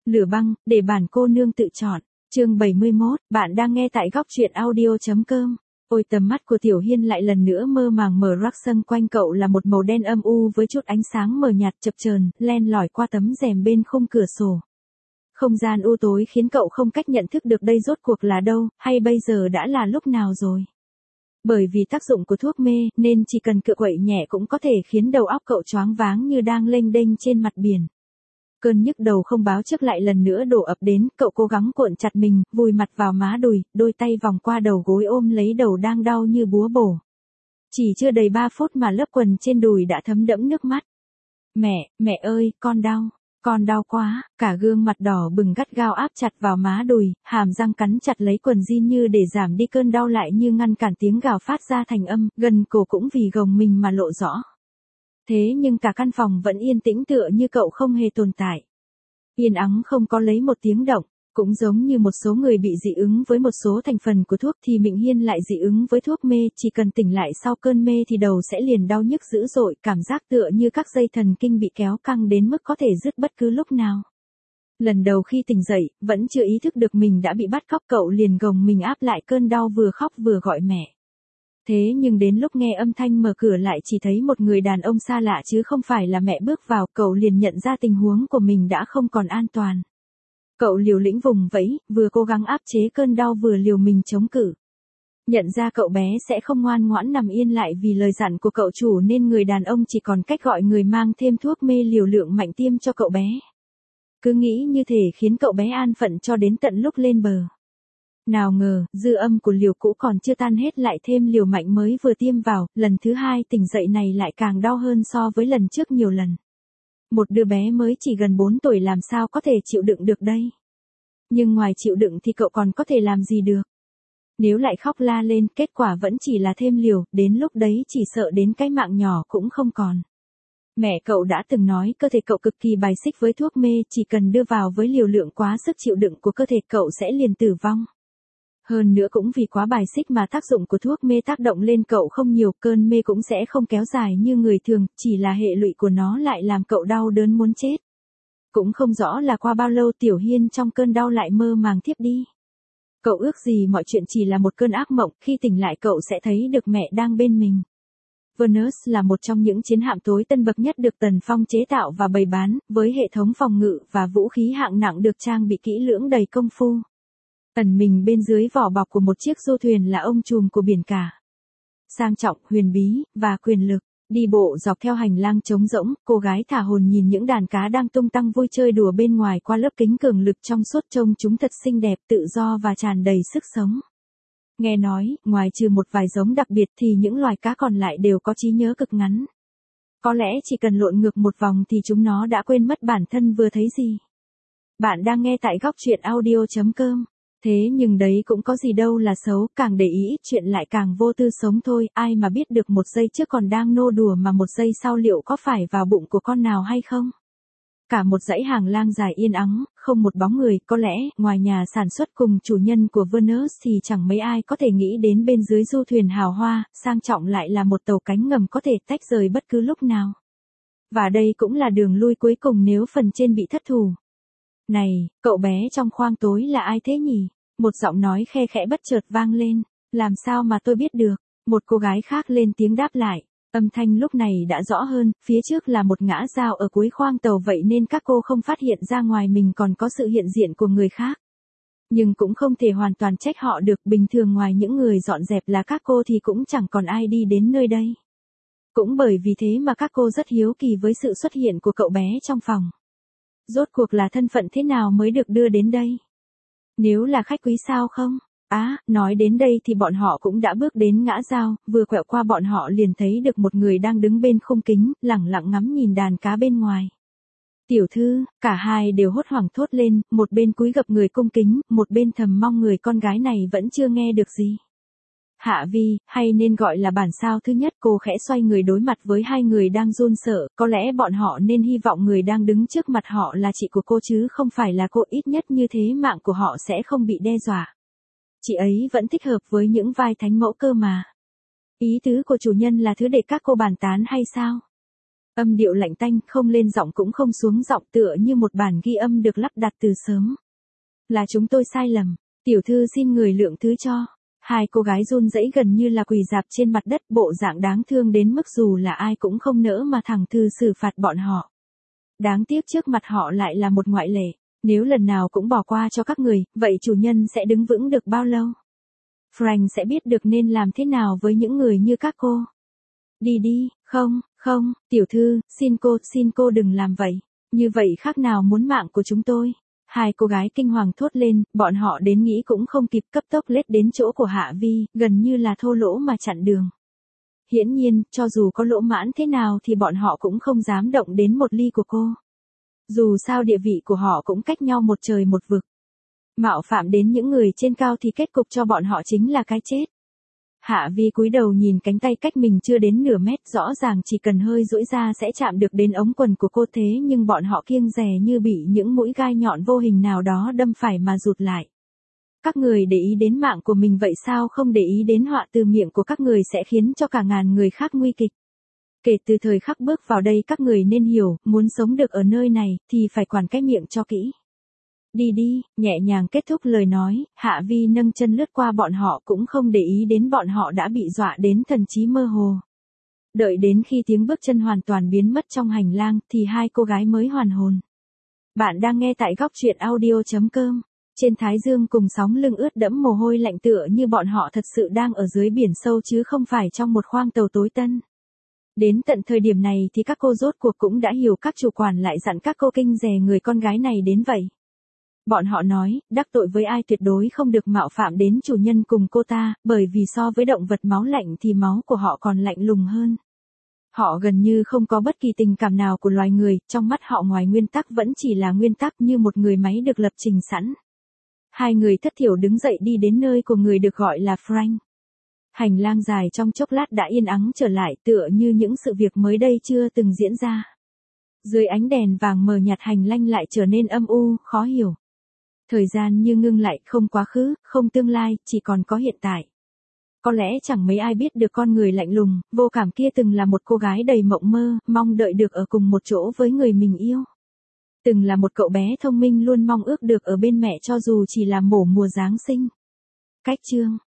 Lửa băng, để bản cô nương tự chọn. Chương 71, bạn đang nghe tại góc truyện audio.com. Ôi tầm mắt của Tiểu Hiên lại lần nữa mơ màng mở rắc xung quanh cậu là một màu đen âm u với chút ánh sáng mờ nhạt chập chờn, len lỏi qua tấm rèm bên khung cửa sổ. Không gian u tối khiến cậu không cách nhận thức được đây rốt cuộc là đâu, hay bây giờ đã là lúc nào rồi. Bởi vì tác dụng của thuốc mê, nên chỉ cần cựa quậy nhẹ cũng có thể khiến đầu óc cậu choáng váng như đang lênh đênh trên mặt biển. Cơn nhức đầu không báo trước lại lần nữa đổ ập đến, cậu cố gắng cuộn chặt mình, vùi mặt vào má đùi, đôi tay vòng qua đầu gối ôm lấy đầu đang đau như búa bổ. Chỉ chưa đầy 3 phút mà lớp quần trên đùi đã thấm đẫm nước mắt. Mẹ ơi, con đau quá, cả gương mặt đỏ bừng gắt gao áp chặt vào má đùi, hàm răng cắn chặt lấy quần jean như để giảm đi cơn đau lại như ngăn cản tiếng gào phát ra thành âm, gần cổ cũng vì gồng mình mà lộ rõ. Thế nhưng cả căn phòng vẫn yên tĩnh tựa như cậu không hề tồn tại. Yên ắng không có lấy một tiếng động, cũng giống như một số người bị dị ứng với một số thành phần của thuốc thì Mịnh Hiên lại dị ứng với thuốc mê, chỉ cần tỉnh lại sau cơn mê thì đầu sẽ liền đau nhức dữ dội, cảm giác tựa như các dây thần kinh bị kéo căng đến mức có thể dứt bất cứ lúc nào. Lần đầu khi tỉnh dậy, vẫn chưa ý thức được mình đã bị bắt cóc, cậu liền gồng mình áp lại cơn đau vừa khóc vừa gọi mẹ. Thế nhưng đến lúc nghe âm thanh mở cửa lại chỉ thấy một người đàn ông xa lạ chứ không phải là mẹ bước vào, cậu liền nhận ra tình huống của mình đã không còn an toàn. Cậu liều lĩnh vùng vẫy, vừa cố gắng áp chế cơn đau vừa liều mình chống cự. Nhận ra cậu bé sẽ không ngoan ngoãn nằm yên lại vì lời dặn của cậu chủ nên người đàn ông chỉ còn cách gọi người mang thêm thuốc mê liều lượng mạnh tiêm cho cậu bé. Cứ nghĩ như thể khiến cậu bé an phận cho đến tận lúc lên bờ. Nào ngờ, dư âm của liều cũ còn chưa tan hết lại thêm liều mạnh mới vừa tiêm vào, lần thứ hai tỉnh dậy này lại càng đau hơn so với lần trước nhiều lần. Một đứa bé mới chỉ gần 4 tuổi làm sao có thể chịu đựng được đây. Nhưng ngoài chịu đựng thì cậu còn có thể làm gì được. Nếu lại khóc la lên, kết quả vẫn chỉ là thêm liều, đến lúc đấy chỉ sợ đến cái mạng nhỏ cũng không còn. Mẹ cậu đã từng nói cơ thể cậu cực kỳ bài xích với thuốc mê, chỉ cần đưa vào với liều lượng quá sức chịu đựng của cơ thể cậu sẽ liền tử vong. Hơn nữa cũng vì quá bài xích mà tác dụng của thuốc mê tác động lên cậu không nhiều, cơn mê cũng sẽ không kéo dài như người thường, chỉ là hệ lụy của nó lại làm cậu đau đớn muốn chết. Cũng không rõ là qua bao lâu Tiểu Hiên trong cơn đau lại mơ màng thiếp đi. Cậu ước gì mọi chuyện chỉ là một cơn ác mộng, khi tỉnh lại cậu sẽ thấy được mẹ đang bên mình. Venus là một trong những chiến hạm tối tân bậc nhất được Tần Phong chế tạo và bày bán, với hệ thống phòng ngự và vũ khí hạng nặng được trang bị kỹ lưỡng đầy công phu. Ẩn mình bên dưới vỏ bọc của một chiếc du thuyền là ông trùm của biển cả. Sang trọng, huyền bí, và quyền lực. Đi bộ dọc theo hành lang trống rỗng, cô gái thả hồn nhìn những đàn cá đang tung tăng vui chơi đùa bên ngoài qua lớp kính cường lực trong suốt, trông chúng thật xinh đẹp, tự do và tràn đầy sức sống. Nghe nói, ngoài trừ một vài giống đặc biệt thì những loài cá còn lại đều có trí nhớ cực ngắn. Có lẽ chỉ cần lộn ngược một vòng thì chúng nó đã quên mất bản thân vừa thấy gì. Bạn đang nghe tại góc truyện audio.com. Thế nhưng đấy cũng có gì đâu là xấu, càng để ý ít chuyện lại càng vô tư sống thôi, ai mà biết được một giây trước còn đang nô đùa mà một giây sau liệu có phải vào bụng của con nào hay không. Cả một dãy hàng lang dài yên ắng, không một bóng người, có lẽ, ngoài nhà sản xuất cùng chủ nhân của Venus thì chẳng mấy ai có thể nghĩ đến bên dưới du thuyền hào hoa, sang trọng lại là một tàu cánh ngầm có thể tách rời bất cứ lúc nào. Và đây cũng là đường lui cuối cùng nếu phần trên bị thất thủ. Này, cậu bé trong khoang tối là ai thế nhỉ? Một giọng nói khe khẽ bất chợt vang lên. Làm sao mà tôi biết được? Một cô gái khác lên tiếng đáp lại. Âm thanh lúc này đã rõ hơn, phía trước là một ngã dao ở cuối khoang tàu vậy nên các cô không phát hiện ra ngoài mình còn có sự hiện diện của người khác. Nhưng cũng không thể hoàn toàn trách họ được, bình thường ngoài những người dọn dẹp là các cô thì cũng chẳng còn ai đi đến nơi đây. Cũng bởi vì thế mà các cô rất hiếu kỳ với sự xuất hiện của cậu bé trong phòng. Rốt cuộc là thân phận thế nào mới được đưa đến đây? Nếu là khách quý sao không? Nói đến đây thì bọn họ cũng đã bước đến ngã dao, vừa quẹo qua bọn họ liền thấy được một người đang đứng bên khung kính, lẳng lặng ngắm nhìn đàn cá bên ngoài. Tiểu thư, cả hai đều hốt hoảng thốt lên, một bên cúi gập người cung kính, một bên thầm mong người con gái này vẫn chưa nghe được gì. Hạ Vi, hay nên gọi là bản sao thứ nhất, cô khẽ xoay người đối mặt với hai người đang run sợ, có lẽ bọn họ nên hy vọng người đang đứng trước mặt họ là chị của cô chứ không phải là cô, ít nhất như thế mạng của họ sẽ không bị đe dọa. Chị ấy vẫn thích hợp với những vai thánh mẫu cơ mà. Ý tứ của chủ nhân là thứ để các cô bàn tán hay sao? Âm điệu lạnh tanh, không lên giọng cũng không xuống giọng, tựa như một bản ghi âm được lắp đặt từ sớm. Là chúng tôi sai lầm, tiểu thư xin người lượng thứ cho. Hai cô gái run rẩy gần như là quỳ rạp trên mặt đất, bộ dạng đáng thương đến mức dù là ai cũng không nỡ mà thẳng thừng xử phạt bọn họ. Đáng tiếc trước mặt họ lại là một ngoại lệ, nếu lần nào cũng bỏ qua cho các người, vậy chủ nhân sẽ đứng vững được bao lâu? Frank sẽ biết được nên làm thế nào với những người như các cô. Đi đi, không, tiểu thư, xin cô đừng làm vậy, như vậy khác nào muốn mạng của chúng tôi. Hai cô gái kinh hoàng thốt lên, bọn họ đến nghĩ cũng không kịp, cấp tốc lết đến chỗ của Hạ Vi, gần như là thô lỗ mà chặn đường. Hiển nhiên, cho dù có lỗ mãn thế nào thì bọn họ cũng không dám động đến một ly của cô. Dù sao địa vị của họ cũng cách nhau một trời một vực. Mạo phạm đến những người trên cao thì kết cục cho bọn họ chính là cái chết. Hạ Vi cúi đầu nhìn cánh tay cách mình chưa đến nửa mét, rõ ràng chỉ cần hơi duỗi ra sẽ chạm được đến ống quần của cô, thế nhưng bọn họ kiêng dè như bị những mũi gai nhọn vô hình nào đó đâm phải mà rụt lại. Các người để ý đến mạng của mình vậy sao không để ý đến họa từ miệng của các người sẽ khiến cho cả ngàn người khác nguy kịch. Kể từ thời khắc bước vào đây các người nên hiểu, muốn sống được ở nơi này thì phải quản cái miệng cho kỹ. Đi đi, nhẹ nhàng kết thúc lời nói, Hạ Vi nâng chân lướt qua bọn họ cũng không để ý đến bọn họ đã bị dọa đến thần trí mơ hồ. Đợi đến khi tiếng bước chân hoàn toàn biến mất trong hành lang thì hai cô gái mới hoàn hồn. Bạn đang nghe tại góc truyện audio.com. Trên thái dương cùng sóng lưng ướt đẫm mồ hôi lạnh tựa như bọn họ thật sự đang ở dưới biển sâu chứ không phải trong một khoang tàu tối tân. Đến tận thời điểm này thì các cô rốt cuộc cũng đã hiểu các chủ quản lại dặn các cô kinh dè người con gái này đến vậy. Bọn họ nói, đắc tội với ai tuyệt đối không được mạo phạm đến chủ nhân cùng cô ta, bởi vì so với động vật máu lạnh thì máu của họ còn lạnh lùng hơn. Họ gần như không có bất kỳ tình cảm nào của loài người, trong mắt họ ngoài nguyên tắc vẫn chỉ là nguyên tắc như một người máy được lập trình sẵn. Hai người thất thiểu đứng dậy đi đến nơi của người được gọi là Frank. Hành lang dài trong chốc lát đã yên ắng trở lại tựa như những sự việc mới đây chưa từng diễn ra. Dưới ánh đèn vàng mờ nhạt hành lang lại trở nên âm u, khó hiểu. Thời gian như ngưng lại, không quá khứ, không tương lai, chỉ còn có hiện tại. Có lẽ chẳng mấy ai biết được con người lạnh lùng, vô cảm kia từng là một cô gái đầy mộng mơ, mong đợi được ở cùng một chỗ với người mình yêu. Từng là một cậu bé thông minh luôn mong ước được ở bên mẹ cho dù chỉ là mổ mùa Giáng sinh. Cách chương